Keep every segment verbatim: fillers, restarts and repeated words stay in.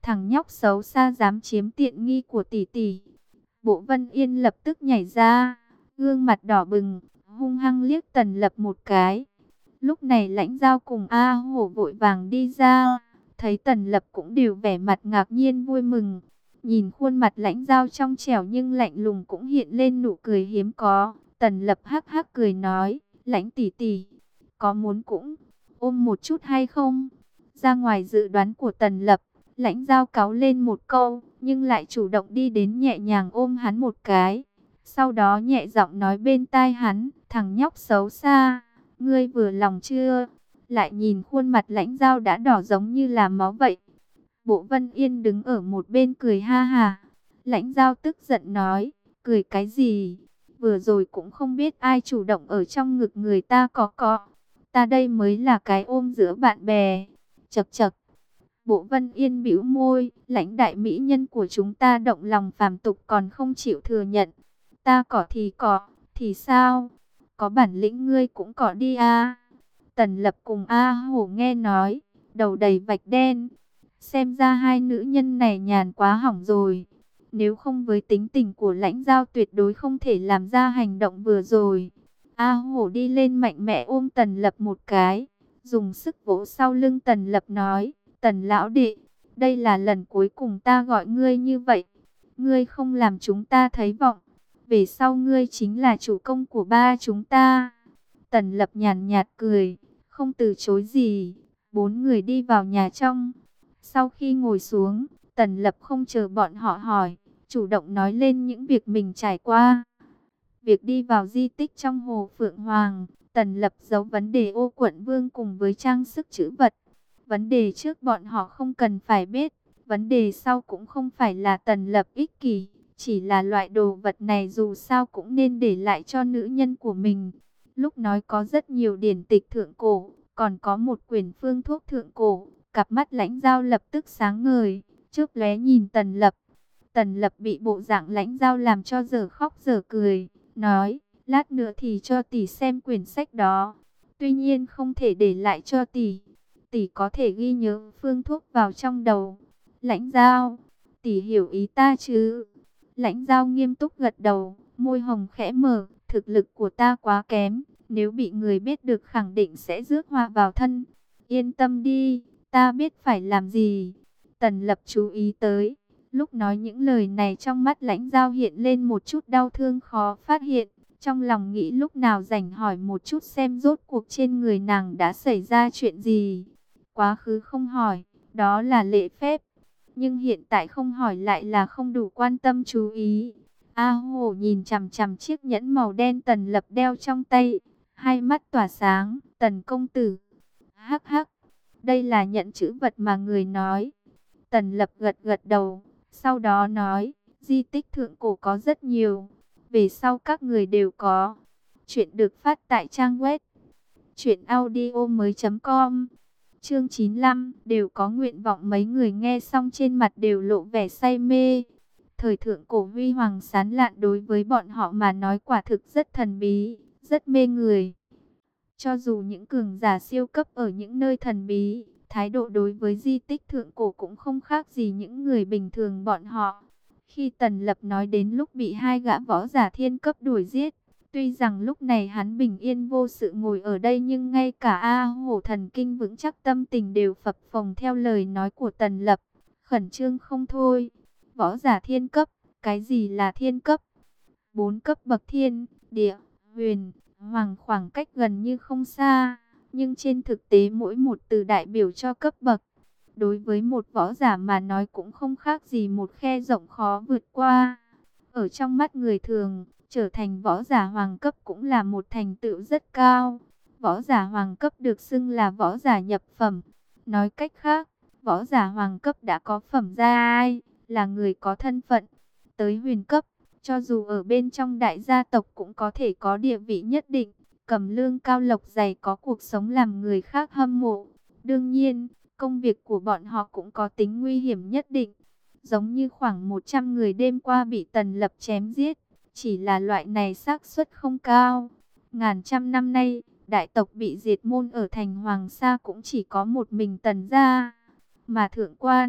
thằng nhóc xấu xa dám chiếm tiện nghi của tỷ tỷ. Bộ Vân Yên lập tức nhảy ra, gương mặt đỏ bừng, hung hăng liếc Tần Lập một cái. Lúc này Lãnh Giao cùng A Hổ vội vàng đi ra, thấy Tần Lập cũng đều vẻ mặt ngạc nhiên vui mừng. Nhìn khuôn mặt Lãnh Giao trong trẻo nhưng lạnh lùng cũng hiện lên nụ cười hiếm có. Tần Lập hắc hắc cười nói, Lãnh tỷ tỷ, có muốn cũng ôm một chút hay không? Ra ngoài dự đoán của Tần Lập, Lãnh Giao cáu lên một câu, nhưng lại chủ động đi đến nhẹ nhàng ôm hắn một cái. Sau đó nhẹ giọng nói bên tai hắn, thằng nhóc xấu xa, ngươi vừa lòng chưa? Lại nhìn khuôn mặt Lãnh Giao đã đỏ giống như là máu vậy. Bộ Vân Yên đứng ở một bên cười ha ha. Lãnh Giao tức giận nói, cười cái gì? Vừa rồi cũng không biết ai chủ động ở trong ngực người ta có có. Ta đây mới là cái ôm giữa bạn bè. Chậc chậc. Bộ Vân Yên bĩu môi, Lãnh đại mỹ nhân của chúng ta động lòng phàm tục còn không chịu thừa nhận. Ta cỏ thì cỏ, thì sao? Có bản lĩnh ngươi cũng cỏ đi a. Tần Lập cùng A Hổ nghe nói, đầu đầy vạch đen. Xem ra hai nữ nhân này nhàn quá hỏng rồi. Nếu không với tính tình của Lãnh Giao tuyệt đối không thể làm ra hành động vừa rồi. A Hổ đi lên mạnh mẽ ôm Tần Lập một cái, dùng sức vỗ sau lưng Tần Lập nói, Tần lão đệ, đây là lần cuối cùng ta gọi ngươi như vậy. Ngươi không làm chúng ta thấy vọng. Về sau ngươi chính là chủ công của ba chúng ta. Tần Lập nhàn nhạt cười, không từ chối gì. Bốn người đi vào nhà trong. Sau khi ngồi xuống, Tần Lập không chờ bọn họ hỏi, chủ động nói lên những việc mình trải qua. Việc đi vào di tích trong Hồ Phượng Hoàng, Tần Lập giấu vấn đề ô quận vương cùng với trang sức trữ vật. Vấn đề trước bọn họ không cần phải biết, vấn đề sau cũng không phải là Tần Lập ích kỷ, chỉ là loại đồ vật này dù sao cũng nên để lại cho nữ nhân của mình. Lúc nói có rất nhiều điển tịch thượng cổ, còn có một quyển phương thuốc thượng cổ, cặp mắt Lãnh Giao lập tức sáng ngời, chớp lóe nhìn Tần Lập. Tần Lập bị bộ dạng Lãnh Giao làm cho giờ khóc giờ cười, nói, lát nữa thì cho tỷ xem quyển sách đó. Tuy nhiên không thể để lại cho tỷ. Tỷ có thể ghi nhớ phương thuốc vào trong đầu. Lãnh Giao, tỷ hiểu ý ta chứ? Lãnh Giao nghiêm túc gật đầu, môi hồng khẽ mở, thực lực của ta quá kém, nếu bị người biết được khẳng định sẽ rước họa vào thân. Yên tâm đi, ta biết phải làm gì. Tần Lập chú ý tới, lúc nói những lời này trong mắt Lãnh Giao hiện lên một chút đau thương khó phát hiện. Trong lòng nghĩ lúc nào rảnh hỏi một chút xem rốt cuộc trên người nàng đã xảy ra chuyện gì. Quá khứ không hỏi, đó là lễ phép. Nhưng hiện tại không hỏi lại là không đủ quan tâm chú ý. A Hổ nhìn chằm chằm chiếc nhẫn màu đen Tần Lập đeo trong tay. Hai mắt tỏa sáng, Tần công tử. Hắc hắc, đây là nhẫn chữ vật mà người nói. Tần Lập gật gật đầu, sau đó nói, di tích thượng cổ có rất nhiều. Về sau các người đều có. Chuyện được phát tại trang web truyện audio mới chấm com. Chương chín mươi lăm, đều có nguyện vọng. Mấy người nghe xong trên mặt đều lộ vẻ say mê. Thời thượng cổ huy hoàng sáng lạn đối với bọn họ mà nói quả thực rất thần bí, rất mê người. Cho dù những cường giả siêu cấp ở những nơi thần bí, thái độ đối với di tích thượng cổ cũng không khác gì những người bình thường bọn họ. Khi Tần Lập nói đến lúc bị hai gã võ giả thiên cấp đuổi giết, tuy rằng lúc này hắn bình yên vô sự ngồi ở đây nhưng ngay cả A Hổ thần kinh vững chắc tâm tình đều phập phồng theo lời nói của Tần Lập, khẩn trương không thôi. Võ giả thiên cấp, cái gì là thiên cấp? Bốn cấp bậc thiên, địa, huyền, hoàng, khoảng cách gần như không xa, nhưng trên thực tế mỗi một từ đại biểu cho cấp bậc. Đối với một võ giả mà nói cũng không khác gì một khe rộng khó vượt qua. Ở trong mắt người thường, trở thành võ giả hoàng cấp cũng là một thành tựu rất cao. Võ giả hoàng cấp được xưng là võ giả nhập phẩm. Nói cách khác, võ giả hoàng cấp đã có phẩm giai, là người có thân phận. Tới huyền cấp, cho dù ở bên trong đại gia tộc cũng có thể có địa vị nhất định, cầm lương cao lộc dày, có cuộc sống làm người khác hâm mộ. Đương nhiên, công việc của bọn họ cũng có tính nguy hiểm nhất định. Giống như khoảng một trăm người đêm qua bị Tần Lập chém giết, chỉ là loại này xác suất không cao. Ngàn trăm năm nay, đại tộc bị diệt môn ở thành Hoàng Sa cũng chỉ có một mình Tần gia. Mà thượng quan,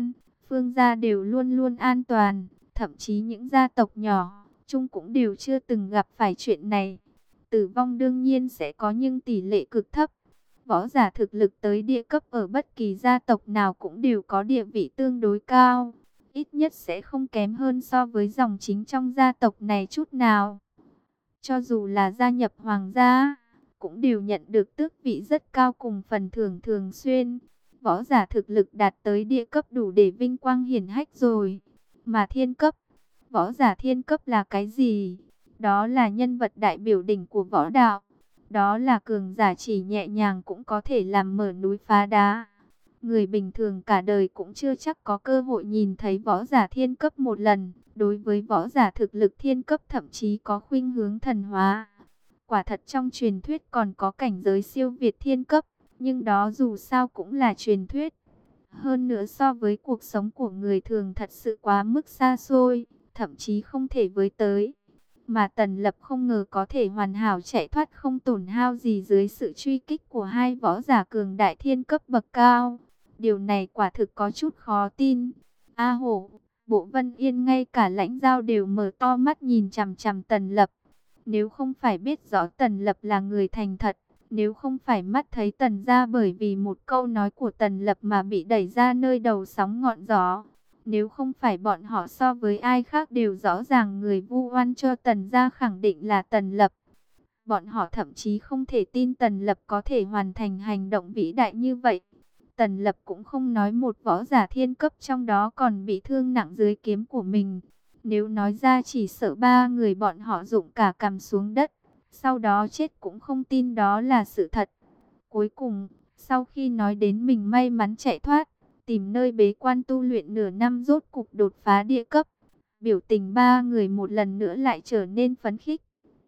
Phương gia đều luôn luôn an toàn, thậm chí những gia tộc nhỏ, chung cũng đều chưa từng gặp phải chuyện này. Tử vong đương nhiên sẽ có nhưng tỷ lệ cực thấp. Võ giả thực lực tới địa cấp ở bất kỳ gia tộc nào cũng đều có địa vị tương đối cao. Ít nhất sẽ không kém hơn so với dòng chính trong gia tộc này chút nào. Cho dù là gia nhập hoàng gia, cũng đều nhận được tước vị rất cao cùng phần thưởng thường xuyên. Võ giả thực lực đạt tới địa cấp đủ để vinh quang hiển hách rồi. Mà thiên cấp, võ giả thiên cấp là cái gì? Đó là nhân vật đại biểu đỉnh của võ đạo. Đó là cường giả chỉ nhẹ nhàng cũng có thể làm mở núi phá đá. Người bình thường cả đời cũng chưa chắc có cơ hội nhìn thấy võ giả thiên cấp một lần. Đối với võ giả thực lực thiên cấp thậm chí có khuynh hướng thần hóa. Quả thật trong truyền thuyết còn có cảnh giới siêu việt thiên cấp. Nhưng đó dù sao cũng là truyền thuyết. Hơn nữa so với cuộc sống của người thường thật sự quá mức xa xôi. Thậm chí không thể với tới. Mà Tần Lập không ngờ có thể hoàn hảo chạy thoát không tổn hao gì dưới sự truy kích của hai võ giả cường đại thiên cấp bậc cao. Điều này quả thực có chút khó tin. A hổ, Bộ Vân Yên ngay cả Lãnh Giao đều mở to mắt nhìn chằm chằm Tần Lập. Nếu không phải biết rõ Tần Lập là người thành thật, nếu không phải mắt thấy Tần gia bởi vì một câu nói của Tần Lập mà bị đẩy ra nơi đầu sóng ngọn gió, nếu không phải bọn họ so với ai khác đều rõ ràng người vu oan cho Tần gia khẳng định là Tần Lập. Bọn họ thậm chí không thể tin Tần Lập có thể hoàn thành hành động vĩ đại như vậy. Tần Lập cũng không nói một võ giả thiên cấp trong đó còn bị thương nặng dưới kiếm của mình. Nếu nói ra chỉ sợ ba người bọn họ rụng cả cằm xuống đất. Sau đó chết cũng không tin đó là sự thật. Cuối cùng, sau khi nói đến mình may mắn chạy thoát, tìm nơi bế quan tu luyện nửa năm rốt cục đột phá địa cấp, biểu tình ba người một lần nữa lại trở nên phấn khích.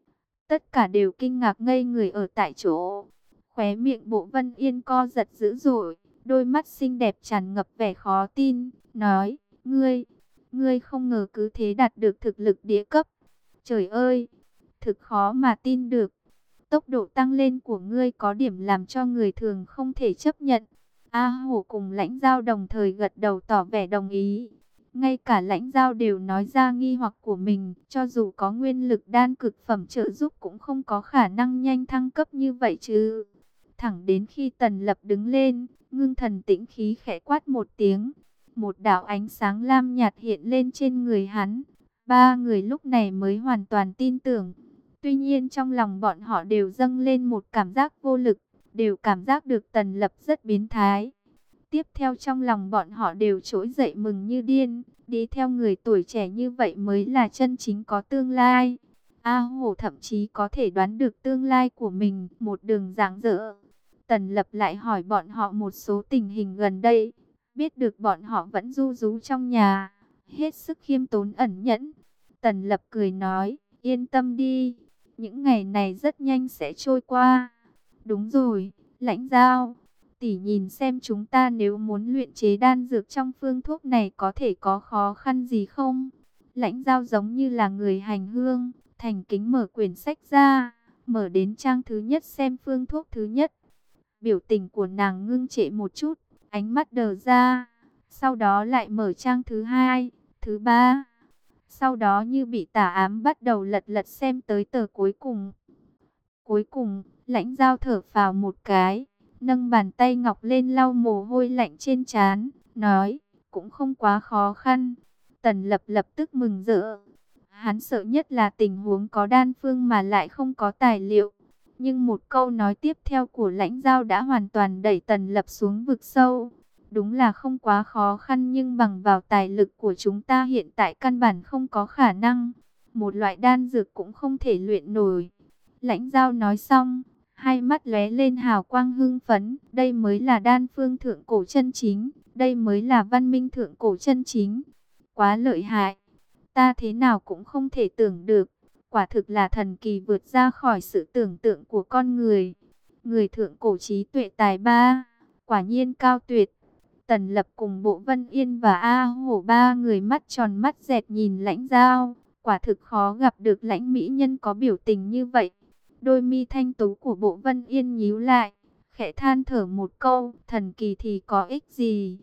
Tất cả đều kinh ngạc ngây người ở tại chỗ. Khóe miệng Bộ Vân Yên co giật dữ dội, đôi mắt xinh đẹp tràn ngập vẻ khó tin, nói, ngươi, ngươi không ngờ cứ thế đạt được thực lực địa cấp. Trời ơi, thực khó mà tin được. Tốc độ tăng lên của ngươi có điểm làm cho người thường không thể chấp nhận. A Hổ cùng Lãnh Giao đồng thời gật đầu tỏ vẻ đồng ý. Ngay cả Lãnh Giao đều nói ra nghi hoặc của mình, cho dù có nguyên lực đan cực phẩm trợ giúp cũng không có khả năng nhanh thăng cấp như vậy chứ. Thẳng đến khi Tần Lập đứng lên, ngưng thần tĩnh khí khẽ quát một tiếng, một đạo ánh sáng lam nhạt hiện lên trên người hắn. Ba người lúc này mới hoàn toàn tin tưởng. Tuy nhiên trong lòng bọn họ đều dâng lên một cảm giác vô lực, đều cảm giác được Tần Lập rất biến thái. Tiếp theo trong lòng bọn họ đều trỗi dậy mừng như điên, đi theo người tuổi trẻ như vậy mới là chân chính có tương lai. A Hổ thậm chí có thể đoán được tương lai của mình, một đường rạng rỡ. Tần Lập lại hỏi bọn họ một số tình hình gần đây, biết được bọn họ vẫn ru rú trong nhà, hết sức khiêm tốn ẩn nhẫn. Tần Lập cười nói, yên tâm đi, những ngày này rất nhanh sẽ trôi qua. Đúng rồi, Lãnh Giao, tỷ nhìn xem chúng ta nếu muốn luyện chế đan dược trong phương thuốc này có thể có khó khăn gì không? Lãnh Giao giống như là người hành hương, thành kính mở quyển sách ra, mở đến trang thứ nhất xem phương thuốc thứ nhất. Biểu tình của nàng ngưng trệ một chút, ánh mắt đờ ra, sau đó lại mở trang thứ hai, thứ ba. Sau đó như bị tà ám bắt đầu lật lật xem tới tờ cuối cùng. Cuối cùng, Lãnh Giao thở phào một cái, nâng bàn tay ngọc lên lau mồ hôi lạnh trên trán, nói, cũng không quá khó khăn. Tần Lập lập tức mừng rỡ. Hắn sợ nhất là tình huống có đan phương mà lại không có tài liệu. Nhưng một câu nói tiếp theo của Lãnh Giao đã hoàn toàn đẩy Tần Lập xuống vực sâu. Đúng là không quá khó khăn nhưng bằng vào tài lực của chúng ta hiện tại căn bản không có khả năng. Một loại đan dược cũng không thể luyện nổi. Lãnh Giao nói xong, hai mắt lóe lên hào quang hưng phấn. Đây mới là đan phương thượng cổ chân chính. Đây mới là văn minh thượng cổ chân chính. Quá lợi hại. Ta thế nào cũng không thể tưởng được. Quả thực là thần kỳ vượt ra khỏi sự tưởng tượng của con người. Người thượng cổ trí tuệ tài ba. Quả nhiên cao tuyệt. Tần Lập cùng Bộ Vân Yên và A Hổ ba người mắt tròn mắt dẹt nhìn Lãnh Giao. Quả thực khó gặp được lãnh mỹ nhân có biểu tình như vậy. Đôi mi thanh tú của Bộ Vân Yên nhíu lại, khẽ than thở một câu, thần kỳ thì có ích gì?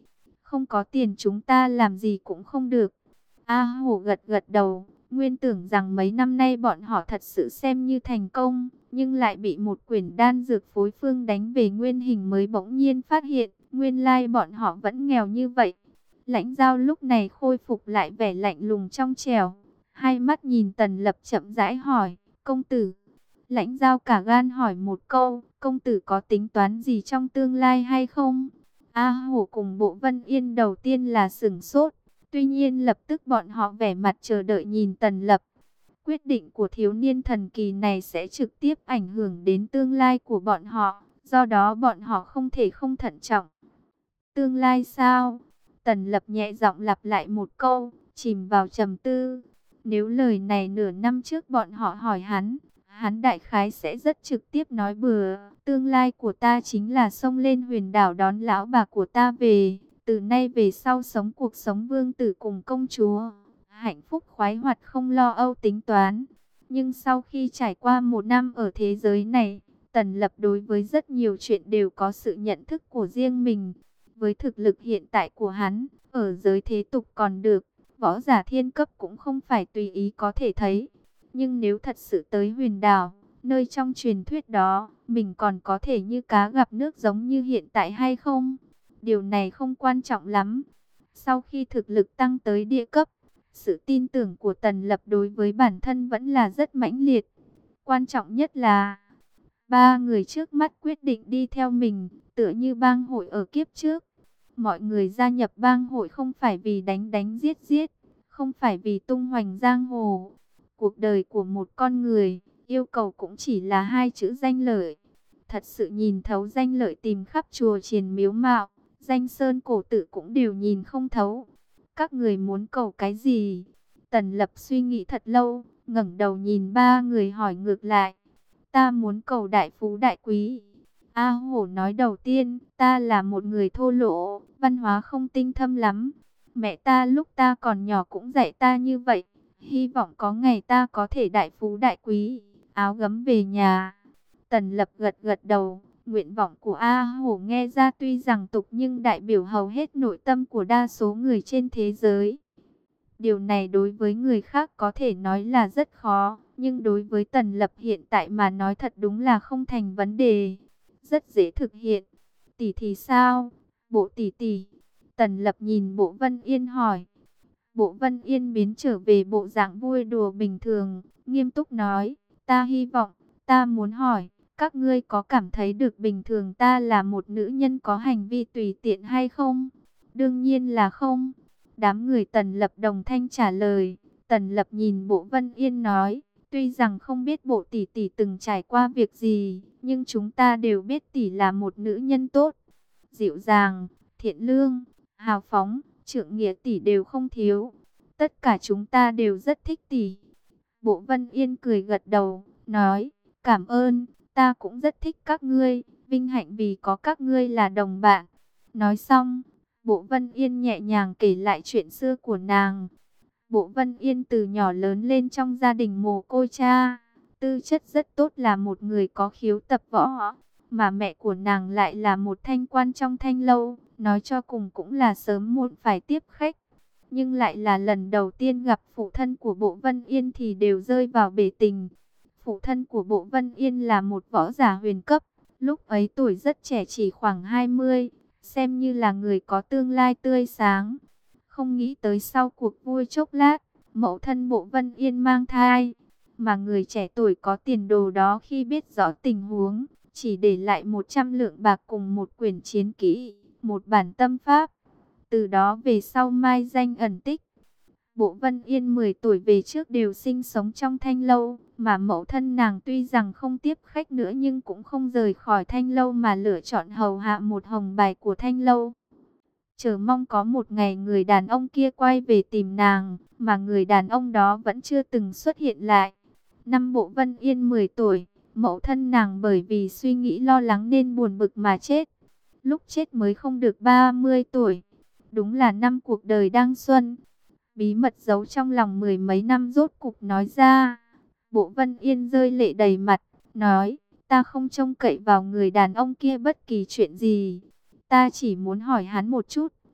không có tiền chúng ta làm gì cũng không được. A Hổ gật gật đầu, nguyên tưởng rằng mấy năm nay bọn họ thật sự xem như thành công, nhưng lại bị một quyển đan dược phối phương đánh về nguyên hình, mới bỗng nhiên phát hiện, nguyên lai bọn họ vẫn nghèo như vậy. Lãnh Giao lúc này khôi phục lại vẻ lạnh lùng trong trẻo, hai mắt nhìn Tần Lập chậm rãi hỏi, công tử. Lãnh Giao cả gan hỏi một câu, công tử có tính toán gì trong tương lai hay không? A Hổ cùng Bộ Vân Yên đầu tiên là sửng sốt, tuy nhiên lập tức bọn họ vẻ mặt chờ đợi nhìn Tần Lập. Quyết định của thiếu niên thần kỳ này sẽ trực tiếp ảnh hưởng đến tương lai của bọn họ, do đó bọn họ không thể không thận trọng. Tương lai sao? Tần Lập nhẹ giọng lặp lại một câu, chìm vào trầm tư. Nếu lời này nửa năm trước bọn họ hỏi hắn, hắn đại khái sẽ rất trực tiếp nói bừa. Tương lai của ta chính là xông lên huyền đảo đón lão bà của ta về. Từ nay về sau sống cuộc sống vương tử cùng công chúa. Hạnh phúc khoái hoạt không lo âu tính toán. Nhưng sau khi trải qua một năm ở thế giới này, Tần Lập đối với rất nhiều chuyện đều có sự nhận thức của riêng mình. Với thực lực hiện tại của hắn, ở giới thế tục còn được, võ giả thiên cấp cũng không phải tùy ý có thể thấy. Nhưng nếu thật sự tới huyền đảo, nơi trong truyền thuyết đó, mình còn có thể như cá gặp nước giống như hiện tại hay không? Điều này không quan trọng lắm. Sau khi thực lực tăng tới địa cấp, sự tin tưởng của Tần Lập đối với bản thân vẫn là rất mãnh liệt. Quan trọng nhất là, ba người trước mắt quyết định đi theo mình, tựa như bang hội ở kiếp trước. Mọi người gia nhập bang hội không phải vì đánh đánh giết giết, không phải vì tung hoành giang hồ. Cuộc đời của một con người, yêu cầu cũng chỉ là hai chữ danh lợi. Thật sự nhìn thấu danh lợi tìm khắp chùa chiền miếu mạo, danh sơn cổ tự cũng đều nhìn không thấu. Các người muốn cầu cái gì? Tần Lập suy nghĩ thật lâu, ngẩng đầu nhìn ba người hỏi ngược lại. Ta muốn cầu đại phú đại quý. A Hổ nói đầu tiên, ta là một người thô lỗ, văn hóa không tinh thâm lắm. Mẹ ta lúc ta còn nhỏ cũng dạy ta như vậy. Hy vọng có ngày ta có thể đại phú đại quý, áo gấm về nhà. Tần Lập gật gật đầu, nguyện vọng của A Hổ nghe ra tuy rằng tục nhưng đại biểu hầu hết nội tâm của đa số người trên thế giới. Điều này đối với người khác có thể nói là rất khó, nhưng đối với Tần Lập hiện tại mà nói thật đúng là không thành vấn đề. Rất dễ thực hiện. Tỷ thì sao? Bộ tỷ tỷ. Tần Lập nhìn Bộ Vân Yên hỏi. Bộ Vân Yên biến trở về bộ dạng vui đùa bình thường, nghiêm túc nói, ta hy vọng, ta muốn hỏi, các ngươi có cảm thấy được bình thường ta là một nữ nhân có hành vi tùy tiện hay không? Đương nhiên là không. Đám người Tần Lập đồng thanh trả lời. Tần Lập nhìn Bộ Vân Yên nói, tuy rằng không biết Bộ tỷ tỷ từng trải qua việc gì, nhưng chúng ta đều biết tỷ là một nữ nhân tốt, dịu dàng, thiện lương, hào phóng, trượng nghĩa tỷ đều không thiếu. Tất cả chúng ta đều rất thích tỷ. Bộ Vân Yên cười gật đầu, nói, cảm ơn, ta cũng rất thích các ngươi, vinh hạnh vì có các ngươi là đồng bạn. Nói xong, Bộ Vân Yên nhẹ nhàng kể lại chuyện xưa của nàng. Bộ Vân Yên từ nhỏ lớn lên trong gia đình mồ côi cha, tư chất rất tốt, là một người có khiếu tập võ, mà mẹ của nàng lại là một thanh quan trong thanh lâu, nói cho cùng cũng là sớm muộn phải tiếp khách. Nhưng lại là lần đầu tiên gặp phụ thân của Bộ Vân Yên thì đều rơi vào bể tình. Phụ thân của Bộ Vân Yên là một võ giả huyền cấp, lúc ấy tuổi rất trẻ, chỉ khoảng hai mươi, xem như là người có tương lai tươi sáng. Không nghĩ tới sau cuộc vui chốc lát, mẫu thân Bộ Vân Yên mang thai, mà người trẻ tuổi có tiền đồ đó khi biết rõ tình huống, chỉ để lại một trăm lượng bạc cùng một quyển chiến kỹ, một bản tâm pháp. Từ đó về sau mai danh ẩn tích. Bộ Vân Yên mười tuổi về trước đều sinh sống trong thanh lâu, mà mẫu thân nàng tuy rằng không tiếp khách nữa nhưng cũng không rời khỏi thanh lâu mà lựa chọn hầu hạ một hồng bài của thanh lâu. Chờ mong có một ngày người đàn ông kia quay về tìm nàng, mà người đàn ông đó vẫn chưa từng xuất hiện lại. Năm Bộ Vân Yên mười tuổi, mẫu thân nàng bởi vì suy nghĩ lo lắng nên buồn bực mà chết. Lúc chết mới không được ba mươi tuổi. Đúng là năm cuộc đời đang xuân. Bí mật giấu trong lòng mười mấy năm rốt cục nói ra. Bộ Vân Yên rơi lệ đầy mặt, nói, ta không trông cậy vào người đàn ông kia bất kỳ chuyện gì. Ta chỉ muốn hỏi hắn một chút,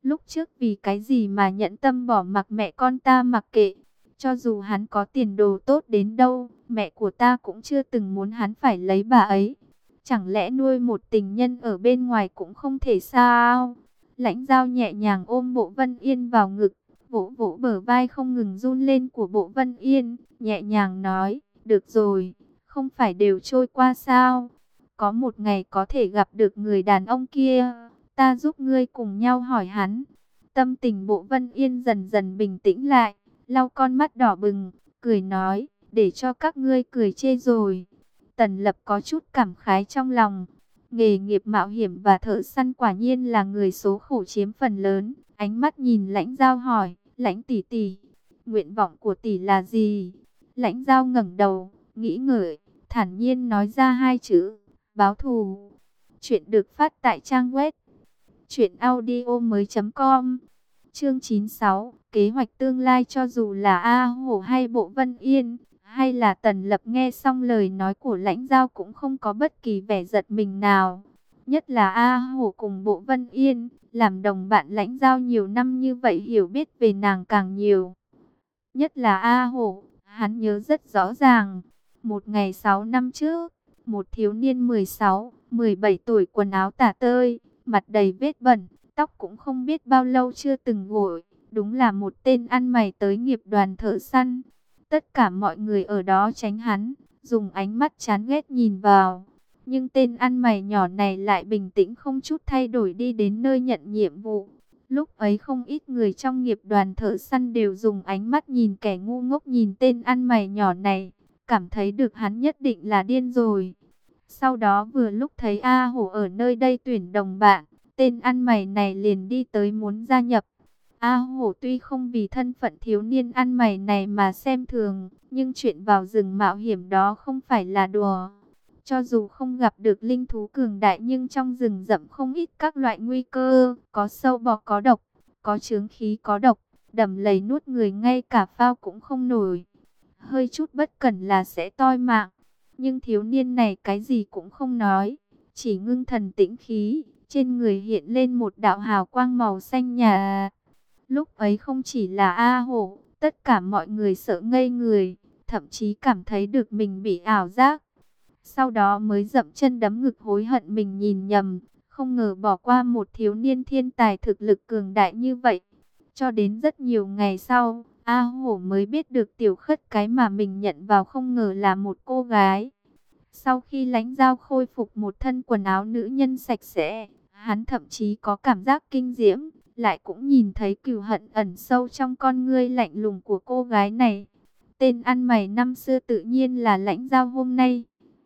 Lúc trước vì cái gì mà nhẫn tâm bỏ mặc mẹ con ta mặc kệ. Cho dù hắn có tiền đồ tốt đến đâu, mẹ của ta cũng chưa từng muốn hắn phải lấy bà ấy. Chẳng lẽ nuôi một tình nhân ở bên ngoài cũng không thể sao? Lãnh Dao nhẹ nhàng ôm Bộ Vân Yên vào ngực, vỗ vỗ bờ vai không ngừng run lên của Bộ Vân Yên, nhẹ nhàng nói, được rồi, không phải đều trôi qua sao? Có một ngày có thể gặp được người đàn ông kia, ta giúp ngươi cùng nhau hỏi hắn. Tâm tình Bộ Vân Yên dần dần bình tĩnh lại, lau con mắt đỏ bừng, cười nói, để cho các ngươi cười chê rồi. Tần Lập có chút cảm khái trong lòng. Nghề nghiệp mạo hiểm và thợ săn quả nhiên là người số khổ chiếm phần lớn. Ánh mắt nhìn Lãnh Dao hỏi, Lãnh tỷ tỷ, nguyện vọng của tỷ là gì? Lãnh Dao ngẩng đầu, nghĩ ngợi, thản nhiên nói ra hai chữ, báo thù. Chuyện được phát tại trang web truyện audio mới chấm com. Chương chín mươi sáu, kế hoạch tương lai. Cho dù là A Hổ hay Bộ Vân Yên, hay là Tần Lập, nghe xong lời nói của Lãnh Dao cũng không có bất kỳ vẻ giật mình nào. Nhất là A Hổ cùng Bộ Vân Yên, làm đồng bạn Lãnh Dao nhiều năm như vậy, hiểu biết về nàng càng nhiều. Nhất là A Hổ, hắn nhớ rất rõ ràng. Một ngày sáu năm trước, một thiếu niên mười sáu, mười bảy tuổi, quần áo tả tơi, mặt đầy vết bẩn, tóc cũng không biết bao lâu chưa từng gội, đúng là một tên ăn mày tới nghiệp đoàn thợ săn. Tất cả mọi người ở đó tránh hắn, dùng ánh mắt chán ghét nhìn vào. Nhưng tên ăn mày nhỏ này lại bình tĩnh không chút thay đổi đi đến nơi nhận nhiệm vụ. Lúc ấy không ít người trong nghiệp đoàn thợ săn đều dùng ánh mắt nhìn kẻ ngu ngốc nhìn tên ăn mày nhỏ này, cảm thấy được hắn nhất định là điên rồi. Sau đó vừa lúc thấy A Hổ ở nơi đây tuyển đồng bạn, tên ăn mày này liền đi tới muốn gia nhập. A Hổ tuy không vì thân phận thiếu niên ăn mày này mà xem thường, nhưng chuyện vào rừng mạo hiểm đó không phải là đùa. Cho dù không gặp được linh thú cường đại, nhưng trong rừng rậm không ít các loại nguy cơ, có sâu bọ có độc, có chướng khí có độc, đầm lầy nuốt người ngay cả phao cũng không nổi. Hơi chút bất cẩn là sẽ toi mạng. Nhưng thiếu niên này cái gì cũng không nói, chỉ ngưng thần tĩnh khí, trên người hiện lên một đạo hào quang màu xanh nhà. Lúc ấy không chỉ là A Hổ, tất cả mọi người sợ ngây người, thậm chí cảm thấy được mình bị ảo giác. Sau đó mới dậm chân đấm ngực hối hận mình nhìn nhầm, không ngờ bỏ qua một thiếu niên thiên tài thực lực cường đại như vậy. Cho đến rất nhiều ngày sau, A Hổ mới biết được Tiểu Khất cái mà mình nhận vào không ngờ là một cô gái. Sau khi Lãnh Dao khôi phục một thân quần áo nữ nhân sạch sẽ, hắn thậm chí có cảm giác kinh diễm, lại cũng nhìn thấy cừu hận ẩn sâu trong con ngươi lạnh lùng của cô gái này. Tên ăn mày năm xưa tự nhiên là Lãnh Dao hôm nay.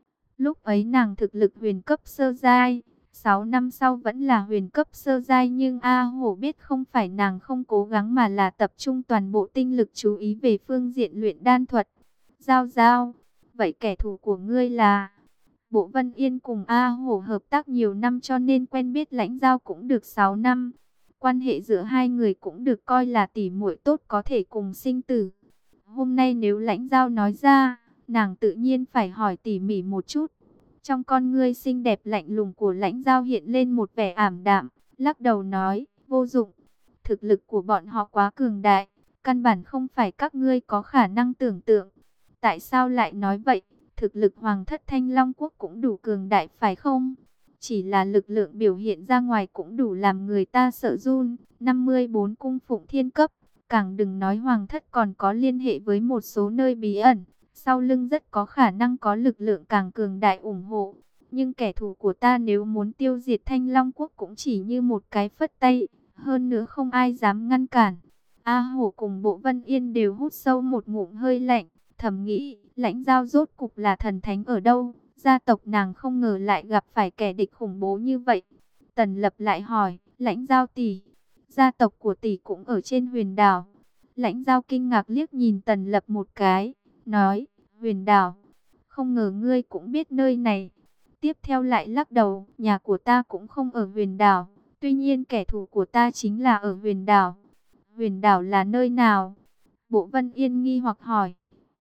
Lúc ấy nàng thực lực huyền cấp sơ giai, sáu năm sau vẫn là huyền cấp sơ giai, nhưng A Hổ biết không phải nàng không cố gắng mà là tập trung toàn bộ tinh lực chú ý về phương diện luyện đan thuật. Giao Giao, vậy kẻ thù của ngươi là? Bộ Vân Yên cùng A Hổ hợp tác nhiều năm cho nên quen biết Lãnh Dao cũng được sáu năm. Quan hệ giữa hai người cũng được coi là tỉ muội tốt, có thể cùng sinh tử. Hôm nay nếu Lãnh Dao nói ra, nàng tự nhiên phải hỏi tỉ mỉ một chút. Trong con ngươi xinh đẹp lạnh lùng của Lãnh Dao hiện lên một vẻ ảm đạm, lắc đầu nói, vô dụng. Thực lực của bọn họ quá cường đại, căn bản không phải các ngươi có khả năng tưởng tượng. Tại sao lại nói vậy? Thực lực Hoàng thất Thanh Long Quốc cũng đủ cường đại phải không? Chỉ là lực lượng biểu hiện ra ngoài cũng đủ làm người ta sợ run. năm mươi bốn cung phụng thiên cấp, càng đừng nói Hoàng thất còn có liên hệ với một số nơi bí ẩn. Sau lưng rất có khả năng có lực lượng càng cường đại ủng hộ. Nhưng kẻ thù của ta nếu muốn tiêu diệt Thanh Long Quốc cũng chỉ như một cái phất tay. Hơn nữa không ai dám ngăn cản. A Hổ cùng Bộ Vân Yên đều hút sâu một ngụm hơi lạnh. Thầm nghĩ, Lãnh Dao rốt cục là thần thánh ở đâu? Gia tộc nàng không ngờ lại gặp phải kẻ địch khủng bố như vậy. Tần Lập lại hỏi, Lãnh Dao tỷ, gia tộc của tỷ cũng ở trên huyền đảo. Lãnh Dao kinh ngạc liếc nhìn Tần Lập một cái, nói, huyền đảo, không ngờ ngươi cũng biết nơi này. Tiếp theo lại lắc đầu, nhà của ta cũng không ở huyền đảo, tuy nhiên kẻ thù của ta chính là ở huyền đảo. Huyền đảo là nơi nào? Bộ Vân Yên nghi hoặc hỏi.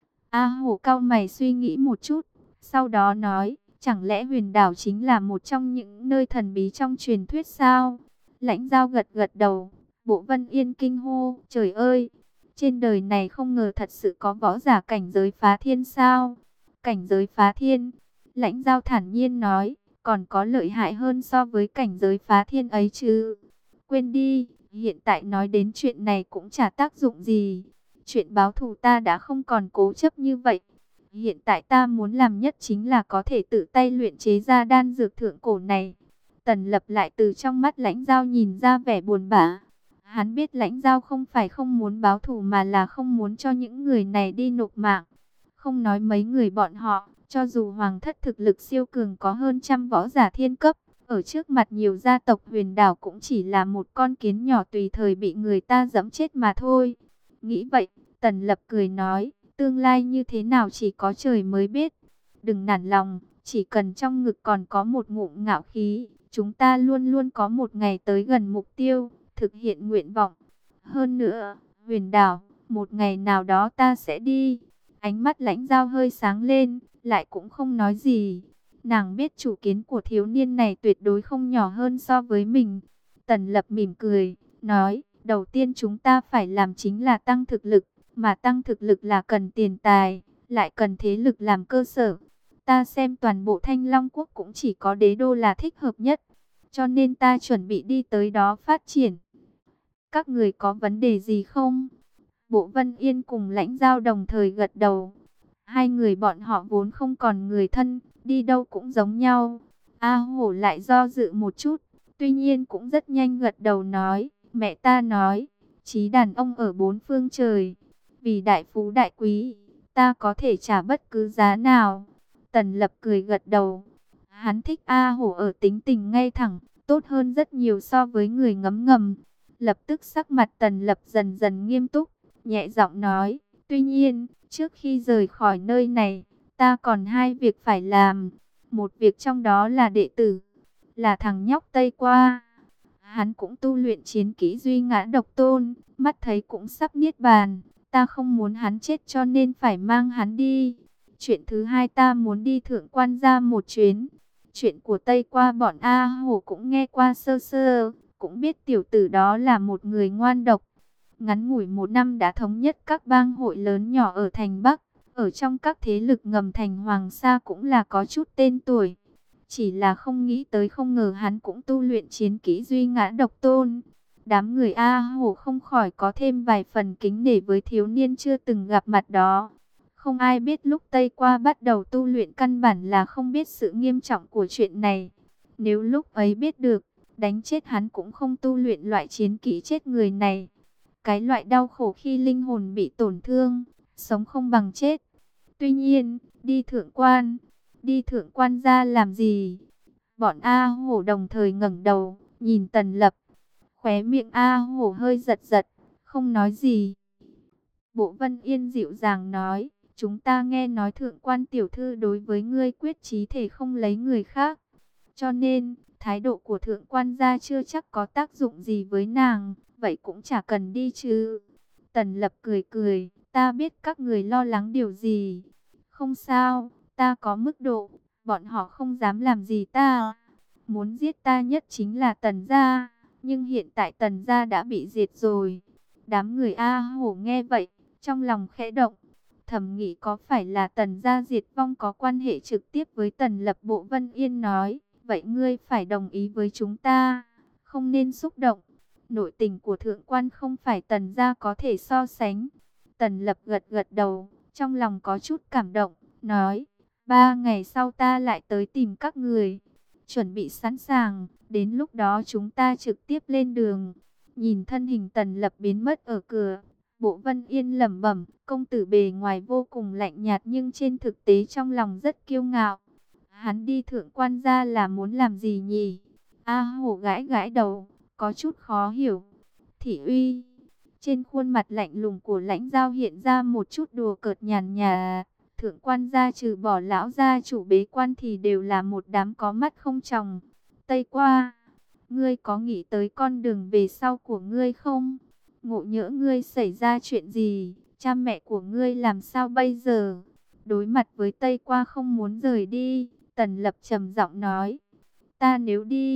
A Hổ cau mày suy nghĩ một chút, sau đó nói, chẳng lẽ huyền đảo chính là một trong những nơi thần bí trong truyền thuyết sao? Lãnh Dao gật gật đầu, Bộ Vân Yên kinh hô, trời ơi, trên đời này không ngờ thật sự có võ giả cảnh giới phá thiên sao? Cảnh giới phá thiên, Lãnh Giao thản nhiên nói, còn có lợi hại hơn so với cảnh giới phá thiên ấy chứ? Quên đi, hiện tại nói đến chuyện này cũng chả tác dụng gì. Chuyện báo thù ta đã không còn cố chấp như vậy. Hiện tại ta muốn làm nhất chính là có thể tự tay luyện chế ra đan dược thượng cổ này. Tần Lập lại từ trong mắt Lãnh Giao nhìn ra vẻ buồn bã. Hắn biết Lãnh Giao không phải không muốn báo thù mà là không muốn cho những người này đi nộp mạng. Không nói mấy người bọn họ, cho dù hoàng thất thực lực siêu cường có hơn trăm võ giả thiên cấp, ở trước mặt nhiều gia tộc huyền đảo cũng chỉ là một con kiến nhỏ tùy thời bị người ta giẫm chết mà thôi. Nghĩ vậy, Tần Lập cười nói, tương lai như thế nào chỉ có trời mới biết. Đừng nản lòng, chỉ cần trong ngực còn có một ngụm ngạo khí, chúng ta luôn luôn có một ngày tới gần mục tiêu, thực hiện nguyện vọng. Hơn nữa, huyền đảo, một ngày nào đó ta sẽ đi. Ánh mắt Lãnh Giao hơi sáng lên, lại cũng không nói gì. Nàng biết chủ kiến của thiếu niên này tuyệt đối không nhỏ hơn so với mình. Tần Lập mỉm cười, nói, đầu tiên chúng ta phải làm chính là tăng thực lực, mà tăng thực lực là cần tiền tài, lại cần thế lực làm cơ sở. Ta xem toàn bộ Thanh Long Quốc cũng chỉ có đế đô là thích hợp nhất, cho nên ta chuẩn bị đi tới đó phát triển. Các người có vấn đề gì không? Bộ Vân Yên cùng Lãnh Giao đồng thời gật đầu. Hai người bọn họ vốn không còn người thân, đi đâu cũng giống nhau. A Hổ lại do dự một chút, tuy nhiên cũng rất nhanh gật đầu nói, mẹ ta nói, chí đàn ông ở bốn phương trời, vì đại phú đại quý, ta có thể trả bất cứ giá nào. Tần Lập cười gật đầu. Hắn thích A Hổ ở tính tình ngay thẳng, tốt hơn rất nhiều so với người ngấm ngầm. Lập tức sắc mặt Tần Lập dần dần nghiêm túc, nhẹ giọng nói, tuy nhiên, trước khi rời khỏi nơi này, ta còn hai việc phải làm. Một việc trong đó là đệ tử, là thằng nhóc Tây Qua. Hắn cũng tu luyện chiến kỹ duy ngã độc tôn, mắt thấy cũng sắp niết bàn. Ta không muốn hắn chết cho nên phải mang hắn đi. Chuyện thứ hai, ta muốn đi Thượng Quan gia một chuyến. Chuyện của Tây Qua bọn A Hổ cũng nghe qua sơ sơ, cũng biết tiểu tử đó là một người ngoan độc. Ngắn ngủi một năm đã thống nhất các bang hội lớn nhỏ ở thành Bắc, ở trong các thế lực ngầm thành Hoàng Sa cũng là có chút tên tuổi. Chỉ là không nghĩ tới không ngờ hắn cũng tu luyện chiến kỹ duy ngã độc tôn. Đám người A Hổ không khỏi có thêm vài phần kính nể với thiếu niên chưa từng gặp mặt đó. Không ai biết lúc Tây Qua bắt đầu tu luyện căn bản là không biết sự nghiêm trọng của chuyện này. Nếu lúc ấy biết được, đánh chết hắn cũng không tu luyện loại chiến kỹ chết người này. Cái loại đau khổ khi linh hồn bị tổn thương, sống không bằng chết. Tuy nhiên, đi Thượng Quan, đi Thượng Quan gia làm gì? Bọn A Hổ đồng thời ngẩng đầu, nhìn Tần Lập. Khóe miệng A Hổ hơi giật giật, không nói gì. Bộ Vân Yên dịu dàng nói, chúng ta nghe nói Thượng Quan tiểu thư đối với ngươi quyết chí thể không lấy người khác. Cho nên, thái độ của Thượng Quan gia chưa chắc có tác dụng gì với nàng, vậy cũng chả cần đi chứ. Tần Lập cười cười, ta biết các người lo lắng điều gì. Không sao, ta có mức độ, bọn họ không dám làm gì ta. Muốn giết ta nhất chính là Tần gia, nhưng hiện tại Tần gia đã bị diệt rồi. Đám người A Hổ nghe vậy, trong lòng khẽ động, thầm nghĩ có phải là Tần gia diệt vong có quan hệ trực tiếp với Tần Lập. Bộ Vân Yên nói, vậy ngươi phải đồng ý với chúng ta, không nên xúc động. Nội tình của Thượng Quan không phải Tần gia có thể so sánh. Tần Lập gật gật đầu, trong lòng có chút cảm động, nói, ba ngày sau ta lại tới tìm các người. Chuẩn bị sẵn sàng, đến lúc đó chúng ta trực tiếp lên đường. Nhìn thân hình Tần Lập biến mất ở cửa, Bộ Vân Yên lẩm bẩm, công tử bề ngoài vô cùng lạnh nhạt nhưng trên thực tế trong lòng rất kiêu ngạo. Hắn đi Thượng Quan gia là muốn làm gì nhỉ? A Hổ gãi gãi đầu, có chút khó hiểu. Thị uy, trên khuôn mặt lạnh lùng của Lãnh Giao hiện ra một chút đùa cợt nhàn nhạt. Thượng Quan gia trừ bỏ lão gia chủ bế quan thì đều là một đám có mắt không tròng. Tây Qua, ngươi có nghĩ tới con đường về sau của ngươi không? Ngộ nhỡ ngươi xảy ra chuyện gì, cha mẹ của ngươi làm sao bây giờ? Đối mặt với Tây Qua không muốn rời đi, Tần Lập trầm giọng nói, ta nếu đi,